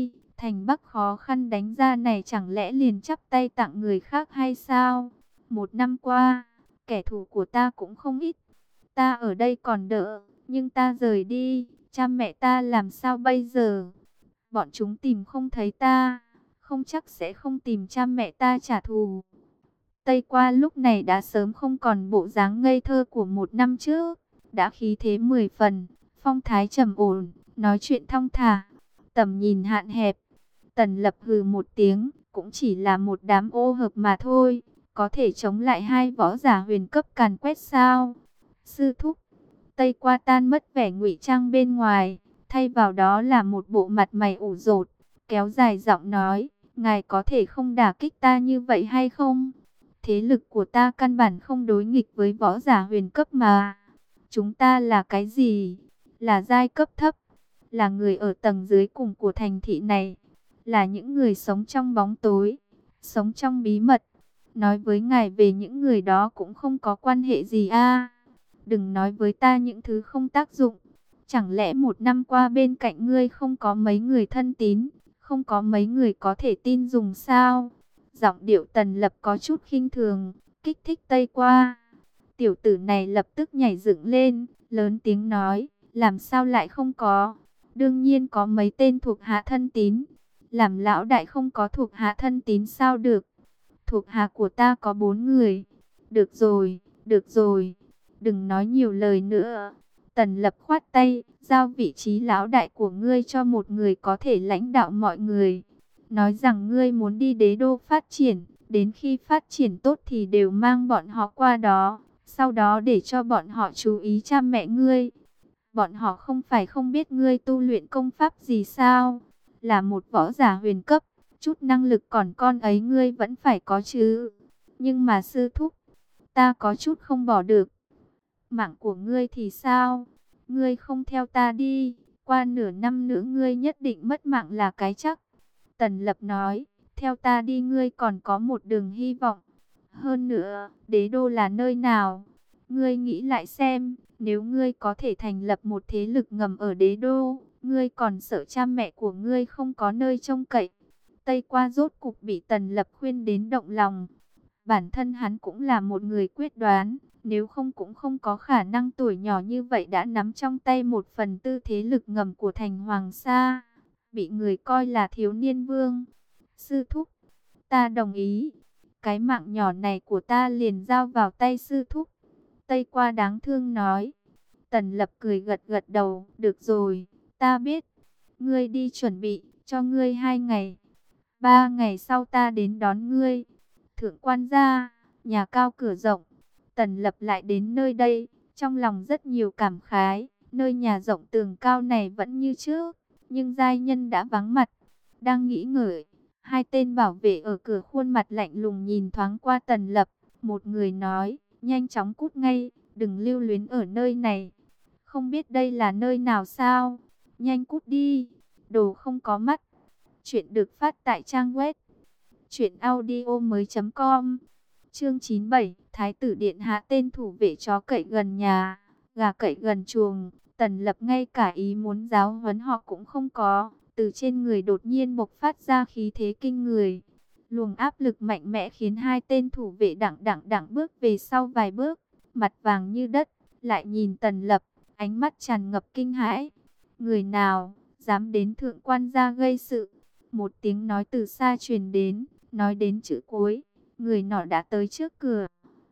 Thành Bắc khó khăn đánh ra này chẳng lẽ liền chắp tay tặng người khác hay sao? Một năm qua, kẻ thù của ta cũng không ít. Ta ở đây còn đỡ, nhưng ta rời đi, cha mẹ ta làm sao bây giờ? Bọn chúng tìm không thấy ta, không chắc sẽ không tìm cha mẹ ta trả thù. Tây Qua lúc này đã sớm không còn bộ dáng ngây thơ của một năm trước, đã khí thế mười phần, phong thái trầm ổn, nói chuyện thong thả, tầm nhìn hạn hẹp. Tần Lập hừ một tiếng, cũng chỉ là một đám ô hợp mà thôi, có thể chống lại hai võ giả huyền cấp càn quét sao? Sư thúc, Tây Qua tan mất vẻ ngụy trang bên ngoài, thay vào đó là một bộ mặt mày ủ rột, kéo dài giọng nói, ngài có thể không đả kích ta như vậy hay không? Thế lực của ta căn bản không đối nghịch với võ giả huyền cấp mà. Chúng ta là cái gì? Là giai cấp thấp, là người ở tầng dưới cùng của thành thị này, là những người sống trong bóng tối, sống trong bí mật. Nói với ngài về những người đó cũng không có quan hệ gì a. Đừng nói với ta những thứ không tác dụng. Chẳng lẽ một năm qua bên cạnh ngươi không có mấy người thân tín, không có mấy người có thể tin dùng sao? Giọng điệu Tần Lập có chút khinh thường, kích thích Tây Qua. Tiểu tử này lập tức nhảy dựng lên, lớn tiếng nói, làm sao lại không có? Đương nhiên có mấy tên thuộc hạ thân tín. Làm lão đại không có thuộc hạ thân tín sao được? Thuộc hạ của ta có bốn người. Được rồi, được rồi, đừng nói nhiều lời nữa. Tần Lập khoát tay, giao vị trí lão đại của ngươi cho một người có thể lãnh đạo mọi người. Nói rằng ngươi muốn đi đế đô phát triển, đến khi phát triển tốt thì đều mang bọn họ qua đó, sau đó để cho bọn họ chú ý cha mẹ ngươi. Bọn họ không phải không biết ngươi tu luyện công pháp gì sao? Là một võ giả huyền cấp, chút năng lực còn con ấy ngươi vẫn phải có chứ. Nhưng mà sư thúc, ta có chút không bỏ được. Mạng của ngươi thì sao? Ngươi không theo ta đi, qua nửa năm nữa ngươi nhất định mất mạng là cái chắc. Tần Lập nói, theo ta đi ngươi còn có một đường hy vọng. Hơn nữa, đế đô là nơi nào? Ngươi nghĩ lại xem, nếu ngươi có thể thành lập một thế lực ngầm ở đế đô, ngươi còn sợ cha mẹ của ngươi không có nơi trông cậy. Tây Qua rốt cục bị Tần Lập khuyên đến động lòng. Bản thân hắn cũng là một người quyết đoán, nếu không cũng không có khả năng tuổi nhỏ như vậy đã nắm trong tay một phần tư thế lực ngầm của thành Hoàng Sa, bị người coi là thiếu niên vương. Sư thúc, ta đồng ý, cái mạng nhỏ này của ta liền giao vào tay sư thúc. Tây Qua đáng thương nói. Tần Lập cười gật gật đầu, được rồi, ta biết. Ngươi đi chuẩn bị, cho ngươi hai ngày. Ba ngày sau ta đến đón ngươi. Thượng quan gia, nhà cao cửa rộng. Tần Lập lại đến nơi đây, trong lòng rất nhiều cảm khái. Nơi nhà rộng tường cao này vẫn như trước, nhưng giai nhân đã vắng mặt. Đang nghĩ ngợi, hai tên bảo vệ ở cửa khuôn mặt lạnh lùng nhìn thoáng qua Tần Lập. Một người nói, nhanh chóng cút ngay, đừng lưu luyến ở nơi này. Không biết đây là nơi nào sao? Nhanh cút đi, đồ không có mắt. Chuyện được phát tại trang web truyện audio mới chấm com. Chương chín mươi bảy, Thái tử điện hạ tên thủ vệ chó cậy gần nhà, gà cậy gần chuồng. Tần Lập ngay cả ý muốn giáo huấn họ cũng không có, từ trên người đột nhiên bộc phát ra khí thế kinh người. Luồng áp lực mạnh mẽ khiến hai tên thủ vệ đặng đặng đặng bước về sau vài bước, mặt vàng như đất, lại nhìn Tần Lập, ánh mắt tràn ngập kinh hãi. Người nào dám đến thượng quan gia gây sự? Một tiếng nói từ xa truyền đến, nói đến chữ cuối, người nọ đã tới trước cửa.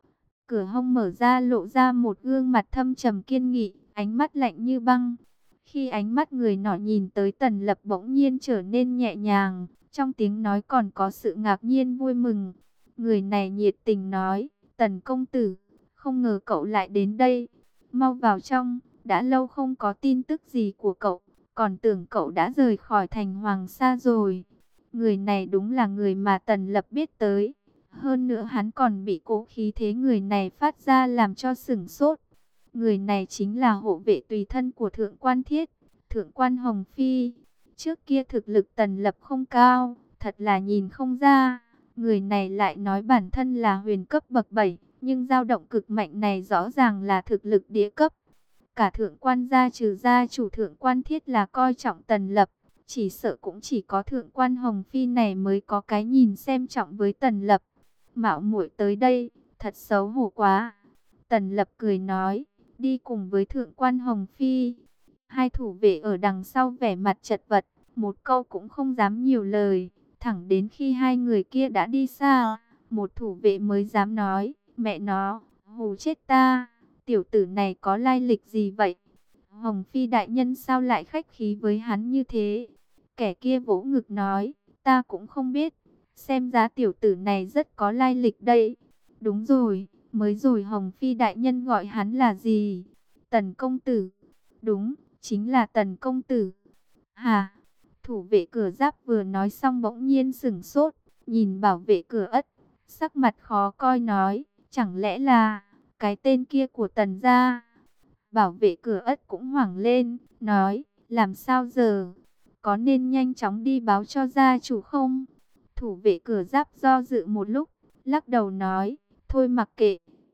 Cửa hông mở ra lộ ra một gương mặt thâm trầm kiên nghị, ánh mắt lạnh như băng. Khi ánh mắt người nọ nhìn tới Tần Lập bỗng nhiên trở nên nhẹ nhàng, trong tiếng nói còn có sự ngạc nhiên vui mừng. Người này nhiệt tình nói, Tần công tử, không ngờ cậu lại đến đây. Mau vào trong, đã lâu không có tin tức gì của cậu, còn tưởng cậu đã rời khỏi thành Hoàng Sa rồi. Người này đúng là người mà Tần Lập biết tới. Hơn nữa hắn còn bị cố khí thế người này phát ra làm cho sửng sốt. Người này chính là hộ vệ tùy thân của Thượng quan Thiết, Thượng quan Hồng Phi. Trước kia thực lực Tần Lập không cao, thật là nhìn không ra. Người này lại nói bản thân là huyền cấp bậc bảy, nhưng dao động cực mạnh này rõ ràng là thực lực địa cấp. Cả thượng quan gia trừ gia chủ Thượng quan Thiết là coi trọng Tần Lập, Chỉ sợ cũng chỉ có thượng quan Hồng Phi này mới có cái nhìn xem trọng với Tần Lập. Mạo muội tới đây, thật xấu hổ quá. Tần Lập cười nói, đi cùng với thượng quan Hồng Phi. Hai thủ vệ ở đằng sau vẻ mặt chật vật, một câu cũng không dám nhiều lời. Thẳng đến khi hai người kia đã đi xa, một thủ vệ mới dám nói, mẹ nó, hù chết ta, tiểu tử này có lai lịch gì vậy? Hồng Phi đại nhân sao lại khách khí với hắn như thế? Kẻ kia vỗ ngực nói, ta cũng không biết, xem ra tiểu tử này rất có lai lịch đây. Đúng rồi, mới rồi Hồng Phi đại nhân gọi hắn là gì? Tần công tử. Đúng, chính là Tần công tử. Hà, thủ vệ cửa giáp vừa nói xong bỗng nhiên sửng sốt, nhìn bảo vệ cửa ất, sắc mặt khó coi nói, chẳng lẽ là cái tên kia của Tần gia? Bảo vệ cửa ất cũng hoảng lên, nói, làm sao giờ? Có nên nhanh chóng đi báo cho gia chủ không? Thủ vệ cửa giáp do dự một lúc, lắc đầu nói, thôi mặc kệ.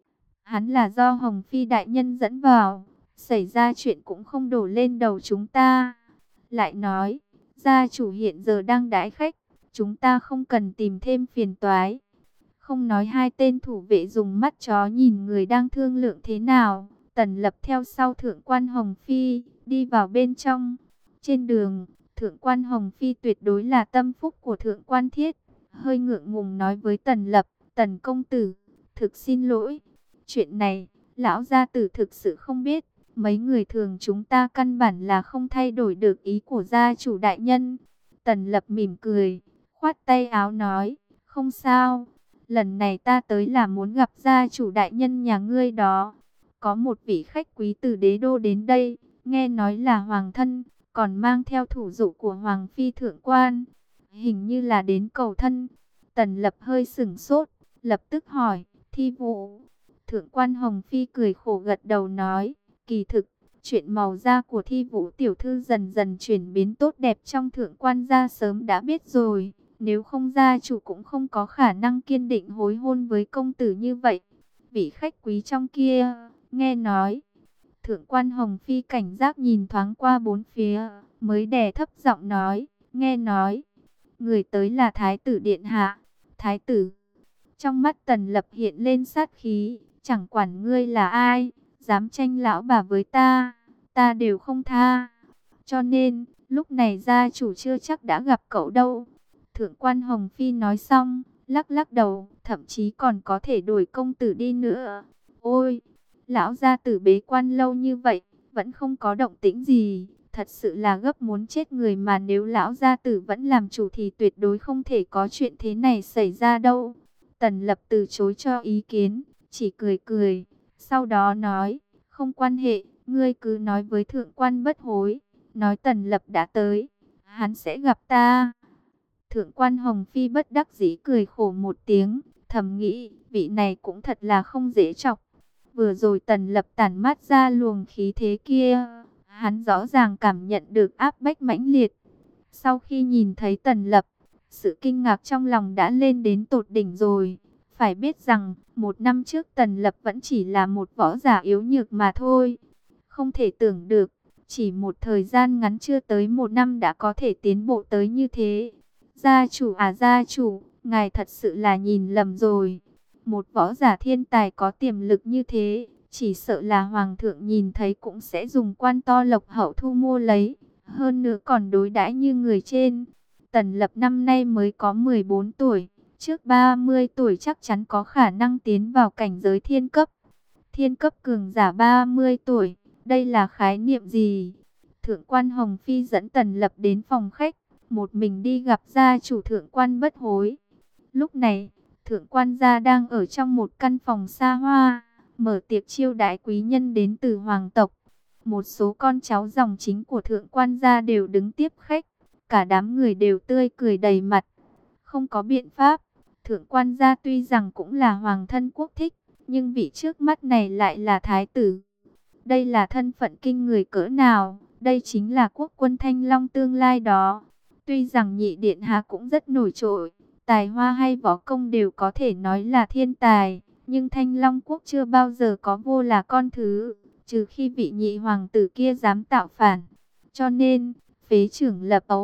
Hắn là do Hồng Phi đại nhân dẫn vào, xảy ra chuyện cũng không đổ lên đầu chúng ta. Lại nói, gia chủ hiện giờ đang đãi khách, chúng ta không cần tìm thêm phiền toái. Không nói hai tên thủ vệ dùng mắt chó nhìn người đang thương lượng thế nào. Tần Lập theo sau thượng quan Hồng Phi, đi vào bên trong. Trên đường, thượng quan Hồng Phi tuyệt đối là tâm phúc của thượng quan Thiết. Hơi ngượng ngùng nói với Tần Lập, Tần công tử, thực xin lỗi. Chuyện này, lão gia tử thực sự không biết. Mấy người thường chúng ta căn bản là không thay đổi được ý của gia chủ đại nhân. Tần Lập mỉm cười, khoát tay áo nói, không sao. Lần này ta tới là muốn gặp gia chủ đại nhân nhà ngươi đó. Có một vị khách quý từ đế đô đến đây, nghe nói là hoàng thân, còn mang theo thủ dụ của hoàng phi thượng quan. Hình như là đến cầu thân. Tần Lập hơi sửng sốt, lập tức hỏi, Thi Vũ. Thượng quan Hồng Phi cười khổ gật đầu nói, kỳ thực, chuyện màu da của Thi Vũ tiểu thư dần dần chuyển biến tốt đẹp trong thượng quan gia sớm đã biết rồi. Nếu không gia chủ cũng không có khả năng kiên định hối hôn với công tử như vậy. Vị khách quý trong kia, nghe nói. Thượng quan Hồng Phi cảnh giác nhìn thoáng qua bốn phía, mới đè thấp giọng nói, nghe nói. Người tới là Thái tử Điện Hạ. Thái tử. Trong mắt Tần Lập hiện lên sát khí, chẳng quản ngươi là ai, dám tranh lão bà với ta, ta đều không tha. Cho nên, lúc này gia chủ chưa chắc đã gặp cậu đâu. Thượng quan Hồng Phi nói xong, lắc lắc đầu, thậm chí còn có thể đổi công tử đi nữa. Ôi, lão gia tử bế quan lâu như vậy, vẫn không có động tĩnh gì, thật sự là gấp muốn chết người mà. Nếu lão gia tử vẫn làm chủ thì tuyệt đối không thể có chuyện thế này xảy ra đâu. Tần Lập từ chối cho ý kiến, chỉ cười cười, sau đó nói, không quan hệ, ngươi cứ nói với thượng quan bất hối, nói Tần Lập đã tới, hắn sẽ gặp ta. Thượng quan Hồng Phi bất đắc dĩ cười khổ một tiếng, thầm nghĩ, vị này cũng thật là không dễ chọc. Vừa rồi Tần Lập tản mát ra luồng khí thế kia, hắn rõ ràng cảm nhận được áp bách mãnh liệt. Sau khi nhìn thấy Tần Lập, sự kinh ngạc trong lòng đã lên đến tột đỉnh rồi. Phải biết rằng, một năm trước Tần Lập vẫn chỉ là một võ giả yếu nhược mà thôi. Không thể tưởng được, chỉ một thời gian ngắn chưa tới một năm đã có thể tiến bộ tới như thế. Gia chủ à gia chủ, ngài thật sự là nhìn lầm rồi. Một võ giả thiên tài có tiềm lực như thế, chỉ sợ là hoàng thượng nhìn thấy cũng sẽ dùng quan to lộc hậu thu mua lấy. Hơn nữa còn đối đãi như người trên. Tần Lập năm nay mới có mười bốn tuổi, trước ba mươi tuổi chắc chắn có khả năng tiến vào cảnh giới thiên cấp. Thiên cấp cường giả ba mươi tuổi, đây là khái niệm gì? Thượng quan Hồng Phi dẫn Tần Lập đến phòng khách, một mình đi gặp gia chủ thượng quan bất hối. Lúc này, thượng quan gia đang ở trong một căn phòng xa hoa, mở tiệc chiêu đãi quý nhân đến từ hoàng tộc. Một số con cháu dòng chính của thượng quan gia đều đứng tiếp khách, cả đám người đều tươi cười đầy mặt. Không có biện pháp, thượng quan gia tuy rằng cũng là hoàng thân quốc thích, nhưng vị trước mắt này lại là thái tử. Đây là thân phận kinh người cỡ nào, đây chính là quốc quân Thanh Long tương lai đó. Tuy rằng nhị điện hạ cũng rất nổi trội, tài hoa hay võ công đều có thể nói là thiên tài, nhưng Thanh Long quốc chưa bao giờ có vô là con thứ, trừ khi vị nhị hoàng tử kia dám tạo phản. Cho nên, phế trưởng lập ấu,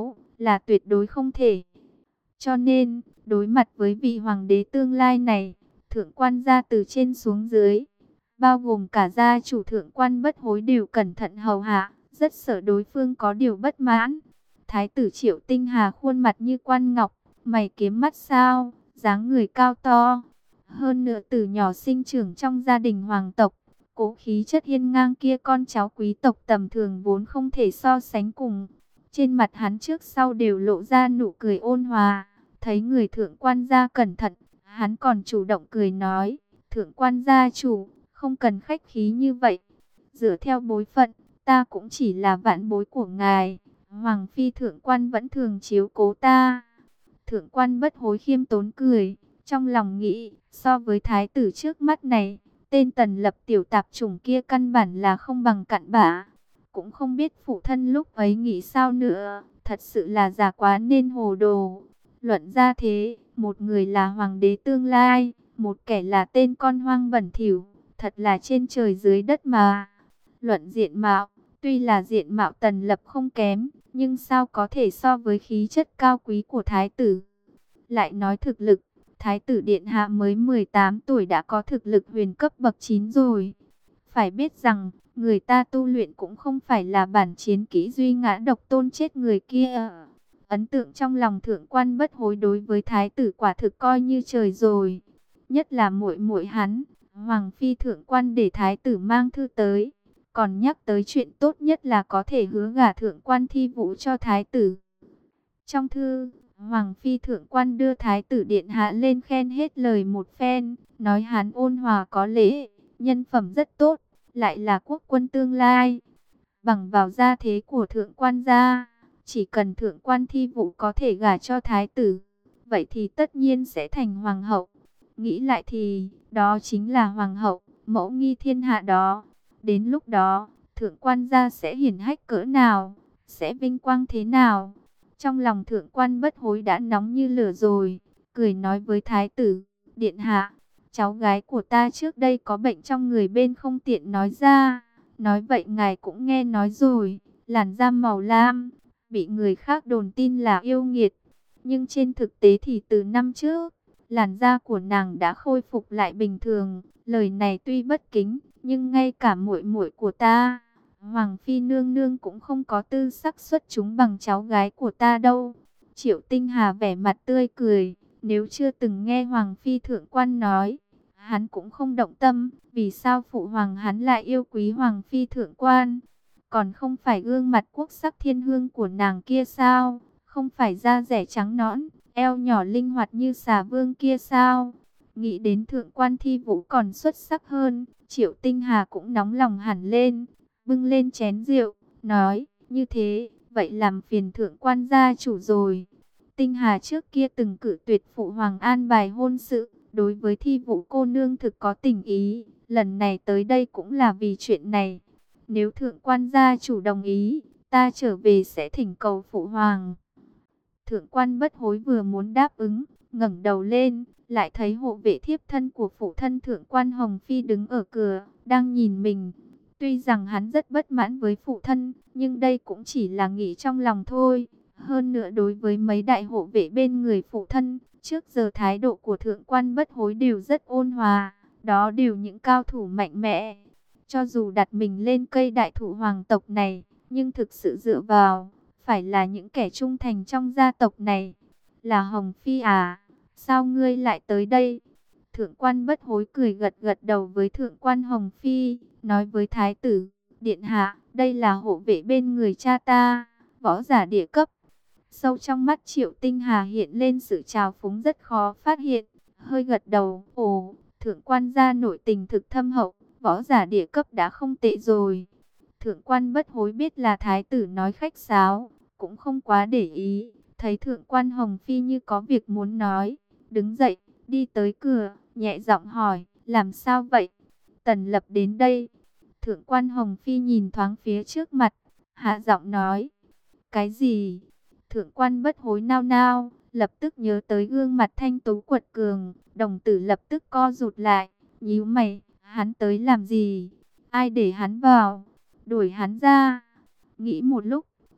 là tuyệt đối không thể. Cho nên, đối mặt với vị hoàng đế tương lai này, thượng quan gia từ trên xuống dưới, bao gồm cả gia chủ thượng quan Bất Hối đều cẩn thận hầu hạ, rất sợ đối phương có điều bất mãn. Thái tử Triệu Tinh Hà khuôn mặt như quan ngọc, mày kiếm mắt sao, dáng người cao to. Hơn nữa từ nhỏ sinh trưởng trong gia đình hoàng tộc, cố khí chất hiên ngang kia con cháu quý tộc tầm thường vốn không thể so sánh cùng. Trên mặt hắn trước sau đều lộ ra nụ cười ôn hòa, thấy người thượng quan gia cẩn thận, hắn còn chủ động cười nói, thượng quan gia chủ, không cần khách khí như vậy. Dựa theo bối phận, ta cũng chỉ là vạn bối của ngài, Hoàng phi thượng quan vẫn thường chiếu cố ta. Thượng quan Bất Hối khiêm tốn cười, trong lòng nghĩ, so với thái tử trước mắt này, tên Tần Lập tiểu tạp chủng kia căn bản là không bằng cặn bã. Cũng không biết phụ thân lúc ấy nghĩ sao nữa, thật sự là già quá nên hồ đồ. Luận ra thế, một người là hoàng đế tương lai, một kẻ là tên con hoang bẩn thỉu, thật là trên trời dưới đất mà. Luận diện mạo, tuy là diện mạo Tần Lập không kém, nhưng sao có thể so với khí chất cao quý của thái tử. Lại nói thực lực, thái tử điện hạ mới mười tám tuổi đã có thực lực huyền cấp bậc chín rồi. Phải biết rằng, người ta tu luyện cũng không phải là bản chiến kỹ duy ngã độc tôn chết người kia. Ấn tượng trong lòng thượng quan Bất Hối đối với thái tử quả thực coi như trời rồi. Nhất là muội muội hắn, Hoàng phi thượng quan để thái tử mang thư tới. Còn nhắc tới chuyện tốt nhất là có thể hứa gả thượng quan Thi Vũ cho thái tử. Trong thư, Hoàng phi thượng quan đưa thái tử điện hạ lên khen hết lời một phen, nói hắn ôn hòa có lễ, nhân phẩm rất tốt, lại là quốc quân tương lai. Bằng vào gia thế của thượng quan gia, chỉ cần thượng quan Thi Vũ có thể gả cho thái tử, vậy thì tất nhiên sẽ thành hoàng hậu. Nghĩ lại thì, đó chính là hoàng hậu, mẫu nghi thiên hạ đó. Đến lúc đó, thượng quan gia sẽ hiển hách cỡ nào, sẽ vinh quang thế nào. Trong lòng thượng quan Bất Hối đã nóng như lửa rồi, cười nói với thái tử, điện hạ, cháu gái của ta trước đây có bệnh trong người bên không tiện nói ra. Nói vậy ngài cũng nghe nói rồi, làn da màu lam, bị người khác đồn tin là yêu nghiệt. Nhưng trên thực tế thì từ năm trước, làn da của nàng đã khôi phục lại bình thường. Lời này tuy bất kính, nhưng ngay cả muội muội của ta, Hoàng phi nương nương cũng không có tư sắc xuất chúng bằng cháu gái của ta đâu. Triệu Tinh Hà vẻ mặt tươi cười, nếu chưa từng nghe Hoàng phi thượng quan nói, hắn cũng không động tâm. Vì sao phụ hoàng hắn lại yêu quý Hoàng phi thượng quan? Còn không phải gương mặt quốc sắc thiên hương của nàng kia sao? Không phải da dẻ trắng nõn, eo nhỏ linh hoạt như xà vương kia sao? Nghĩ đến thượng quan Thi Vũ còn xuất sắc hơn, Triệu Tinh Hà cũng nóng lòng hẳn lên, bưng lên chén rượu, nói, như thế, vậy làm phiền thượng quan gia chủ rồi. Tinh Hà trước kia từng cử tuyệt phụ hoàng an bài hôn sự, đối với Thi Vũ cô nương thực có tình ý, lần này tới đây cũng là vì chuyện này. Nếu thượng quan gia chủ đồng ý, ta trở về sẽ thỉnh cầu phụ hoàng. Thượng quan Bất Hối vừa muốn đáp ứng, ngẩng đầu lên, lại thấy hộ vệ thiếp thân của phụ thân thượng quan Hồng Phi đứng ở cửa, đang nhìn mình. Tuy rằng hắn rất bất mãn với phụ thân, nhưng đây cũng chỉ là nghĩ trong lòng thôi. Hơn nữa đối với mấy đại hộ vệ bên người phụ thân, trước giờ thái độ của thượng quan Bất Hối đều rất ôn hòa, đó đều những cao thủ mạnh mẽ. Cho dù đặt mình lên cây đại thụ hoàng tộc này, nhưng thực sự dựa vào, phải là những kẻ trung thành trong gia tộc này. Là Hồng Phi à? Sao ngươi lại tới đây? Thượng quan Bất Hối cười gật gật đầu với thượng quan Hồng Phi, nói với thái tử, điện hạ, đây là hộ vệ bên người cha ta, võ giả địa cấp. Sâu trong mắt Triệu Tinh Hà hiện lên sự trào phúng rất khó phát hiện, hơi gật đầu, ồ, thượng quan gia nội tình thực thâm hậu, võ giả địa cấp đã không tệ rồi. Thượng quan Bất Hối biết là thái tử nói khách sáo, cũng không quá để ý, thấy thượng quan Hồng Phi như có việc muốn nói, đứng dậy, đi tới cửa, nhẹ giọng hỏi, làm sao vậy? Tần Lập đến đây. Thượng quan Hồng Phi nhìn thoáng phía trước mặt, hạ giọng nói, cái gì? Thượng quan Bất Hối nao nao, lập tức nhớ tới gương mặt thanh tú quật cường, đồng tử lập tức co rụt lại, nhíu mày, hắn tới làm gì? Ai để hắn vào? Đuổi hắn ra. Nghĩ một lúc,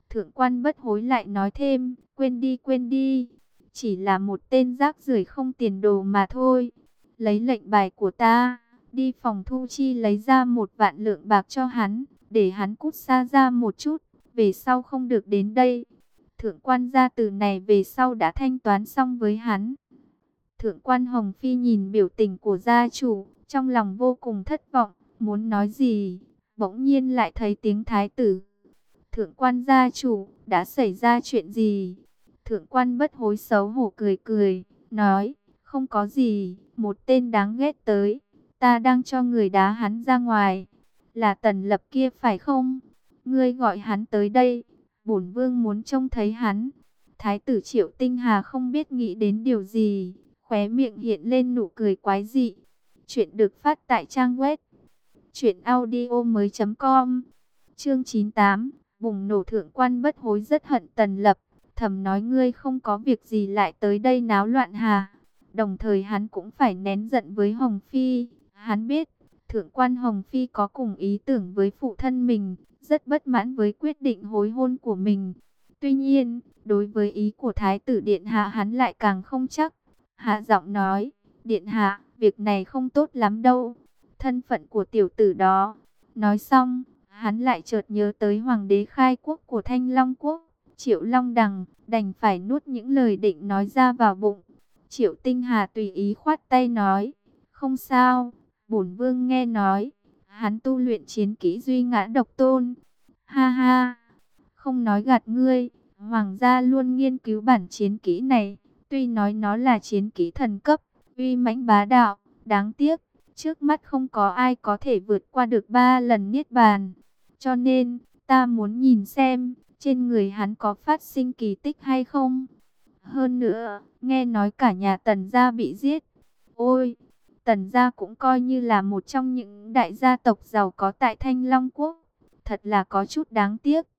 Thượng quan Bất Hối lại nói thêm, quên đi quên đi, chỉ là một tên rác rưởi không tiền đồ mà thôi. Lấy lệnh bài của ta, đi phòng thu chi lấy ra một vạn lượng bạc cho hắn, để hắn cút xa ra một chút, về sau không được đến đây. Thượng quan gia từ này về sau đã thanh toán xong với hắn. Thượng quan Hồng Phi nhìn biểu tình của gia chủ, trong lòng vô cùng thất vọng, muốn nói gì, bỗng nhiên lại thấy tiếng thái tử. Thượng quan gia chủ, đã xảy ra chuyện gì? Thượng quan Bất Hối xấu hổ cười cười, nói, không có gì, một tên đáng ghét tới, ta đang cho người đá hắn ra ngoài. Là Tần Lập kia phải không? Ngươi gọi hắn tới đây, bổn vương muốn trông thấy hắn. Thái tử Triệu Tinh Hà không biết nghĩ đến điều gì, khóe miệng hiện lên nụ cười quái dị. Chuyện được phát tại trang web truyện audio mới chấm com. Chương chín mươi tám, bùng nổ. Thượng quan Bất Hối rất hận Tần Lập, thầm nói ngươi không có việc gì lại tới đây náo loạn hà. Đồng thời hắn cũng phải nén giận với Hồng Phi. Hắn biết, Thượng quan Hồng Phi có cùng ý tưởng với phụ thân mình, rất bất mãn với quyết định hối hôn của mình. Tuy nhiên, đối với ý của Thái tử Điện Hạ hắn lại càng không chắc. Hạ giọng nói, Điện Hạ, việc này không tốt lắm đâu. Thân phận của tiểu tử đó. Nói xong, hắn lại chợt nhớ tới hoàng đế khai quốc của Thanh Long Quốc, Triệu Long Đằng, đành phải nuốt những lời định nói ra vào bụng. Triệu Tinh Hà tùy ý khoát tay nói, không sao, bổn vương nghe nói, hắn tu luyện chiến kỹ duy ngã độc tôn. Ha ha, không nói gạt ngươi, hoàng gia luôn nghiên cứu bản chiến kỹ này, tuy nói nó là chiến kỹ thần cấp, uy mãnh bá đạo, đáng tiếc, trước mắt không có ai có thể vượt qua được ba lần niết bàn. Cho nên, ta muốn nhìn xem, trên người hắn có phát sinh kỳ tích hay không. Hơn nữa, nghe nói cả nhà Tần gia bị giết. Ôi, Tần gia cũng coi như là một trong những đại gia tộc giàu có tại Thanh Long Quốc. Thật là có chút đáng tiếc.